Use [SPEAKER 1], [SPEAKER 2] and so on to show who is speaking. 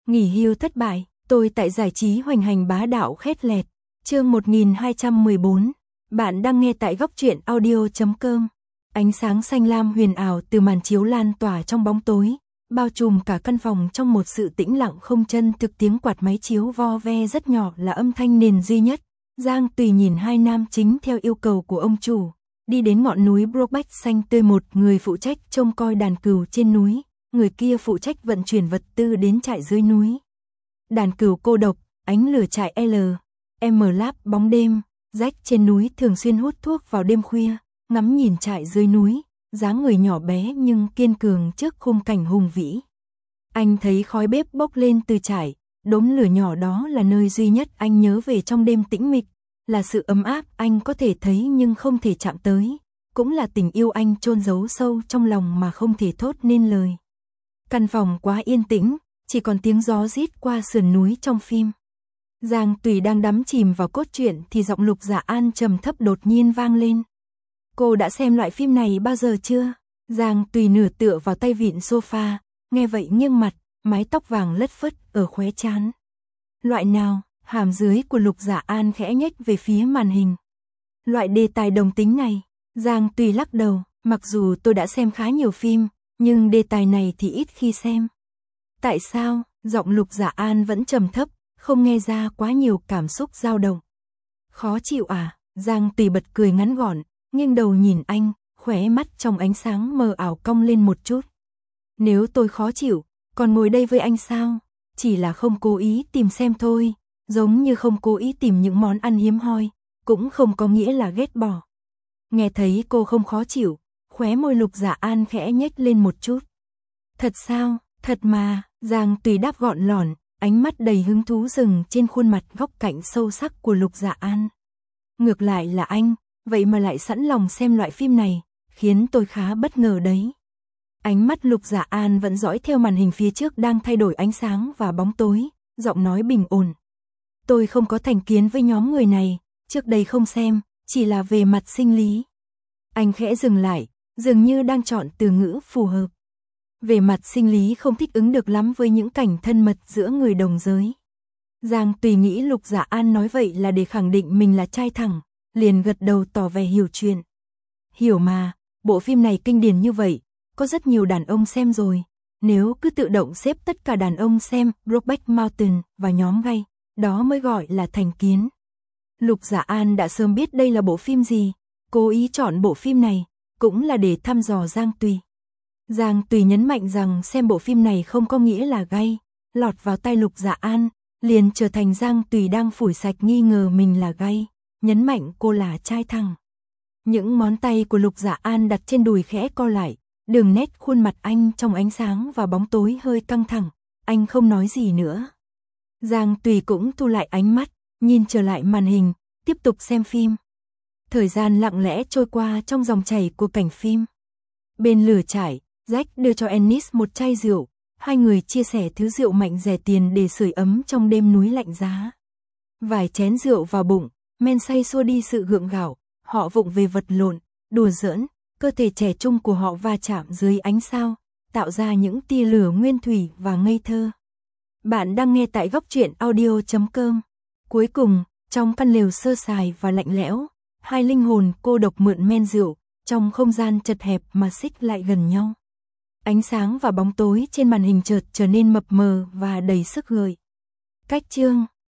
[SPEAKER 1] Nghỉ hưu thất bại, tôi tại giải trí hoành hành bá đạo khét lẹt. Chương 1214. Bạn đang nghe tại góc truyện audio.com. Ánh sáng xanh lam huyền ảo từ màn chiếu lan tỏa trong bóng tối, bao trùm cả căn phòng trong một sự tĩnh lặng không chân thực. Tiếng quạt máy chiếu vo ve rất nhỏ là âm thanh nền duy nhất. Giang Tùy nhìn hai nam chính theo yêu cầu của ông chủ, đi đến ngọn núi Brokeback xanh tươi. Một người phụ trách trông coi đàn cừu trên núi, người kia phụ trách vận chuyển vật tư đến trại dưới núi. Đàn cừu cô độc, ánh lửa trại L.M. Lab bóng đêm, Jack trên núi thường xuyên hút thuốc vào đêm khuya, ngắm nhìn trại dưới núi, dáng người nhỏ bé nhưng kiên cường trước khung cảnh hùng vĩ. Anh thấy khói bếp bốc lên từ trại, đốm lửa nhỏ đó là nơi duy nhất anh nhớ về trong đêm tĩnh mịch, là sự ấm áp anh có thể thấy nhưng không thể chạm tới, cũng là tình yêu anh chôn giấu sâu trong lòng mà không thể thốt nên lời. Căn phòng quá yên tĩnh, chỉ còn tiếng gió rít qua sườn núi trong phim. Giang Tùy đang đắm chìm vào cốt truyện thì giọng Lục Dạ An trầm thấp đột nhiên vang lên. Cô đã xem loại phim này bao giờ chưa? Giang Tùy nửa tựa vào tay vịn sofa, nghe vậy nghiêng mặt, mái tóc vàng lất phất ở khóe trán. Loại nào? Hàm dưới của Lục Dạ An khẽ nhếch về phía màn hình. Loại đề tài đồng tính này. Giang Tùy lắc đầu, mặc dù tôi đã xem khá nhiều phim, nhưng đề tài này thì ít khi xem. Tại sao? Giọng Lục Dạ An vẫn trầm thấp, không nghe ra quá nhiều cảm xúc dao động. Khó chịu à? Giang Tùy bật cười ngắn gọn, nghiêng đầu nhìn anh, khóe mắt trong ánh sáng mờ ảo cong lên một chút. Nếu tôi khó chịu, còn ngồi đây với anh sao? Chỉ là không cố ý tìm xem thôi, giống như không cố ý tìm những món ăn hiếm hoi, cũng không có nghĩa là ghét bỏ. Nghe thấy cô không khó chịu, khóe môi Lục Dạ An khẽ nhếch lên một chút. Thật sao? Thật mà. Giang Tùy đáp gọn lỏn, ánh mắt đầy hứng thú dừng trên khuôn mặt góc cạnh sâu sắc của Lục Dạ An. Ngược lại là anh, vậy mà lại sẵn lòng xem loại phim này, khiến tôi khá bất ngờ đấy. Ánh mắt Lục Dạ An vẫn dõi theo màn hình phía trước đang thay đổi ánh sáng và bóng tối, giọng nói bình ổn. Tôi không có thành kiến với nhóm người này, trước đây không xem, chỉ là về mặt sinh lý. Anh khẽ dừng lại, dường như đang chọn từ ngữ phù hợp. Về mặt sinh lý không thích ứng được lắm với những cảnh thân mật giữa người đồng giới. Giang Tùy nghĩ Lục Dạ An nói vậy là để khẳng định mình là trai thẳng, liền gật đầu tỏ vẻ hiểu chuyện. Hiểu mà, bộ phim này kinh điển như vậy, có rất nhiều đàn ông xem rồi. Nếu cứ tự động xếp tất cả đàn ông xem Brokeback Mountain và nhóm gay, đó mới gọi là thành kiến. Lục Dạ An đã sớm biết đây là bộ phim gì, cố ý chọn bộ phim này, cũng là để thăm dò Giang Tùy. Giang Tùy nhấn mạnh rằng xem bộ phim này không có nghĩa là gay, lọt vào tay Lục Dạ An, liền trở thành Giang Tùy đang phủi sạch nghi ngờ mình là gay, nhấn mạnh cô là trai thẳng. Những ngón tay của Lục Dạ An đặt trên đùi khẽ co lại, đường nét khuôn mặt anh trong ánh sáng và bóng tối hơi căng thẳng, anh không nói gì nữa. Giang Tùy cũng thu lại ánh mắt, nhìn trở lại màn hình, tiếp tục xem phim. Thời gian lặng lẽ trôi qua trong dòng chảy của cảnh phim. Bên lửa trại, Jack đưa cho Ennis một chai rượu, hai người chia sẻ thứ rượu mạnh rẻ tiền để sưởi ấm trong đêm núi lạnh giá. Vài chén rượu vào bụng, men say xua đi sự gượng gạo, họ vụng về vật lộn, đùa giỡn, cơ thể trẻ trung của họ va chạm dưới ánh sao, tạo ra những tia lửa nguyên thủy và ngây thơ. Bạn đang nghe tại góc truyện audio.com. Cuối cùng, trong căn lều sơ sài và lạnh lẽo, hai linh hồn cô độc mượn men rượu, trong không gian chật hẹp mà xích lại gần nhau. Ánh sáng và bóng tối trên màn hình chợt trở nên mập mờ và đầy sức gợi. Cách chương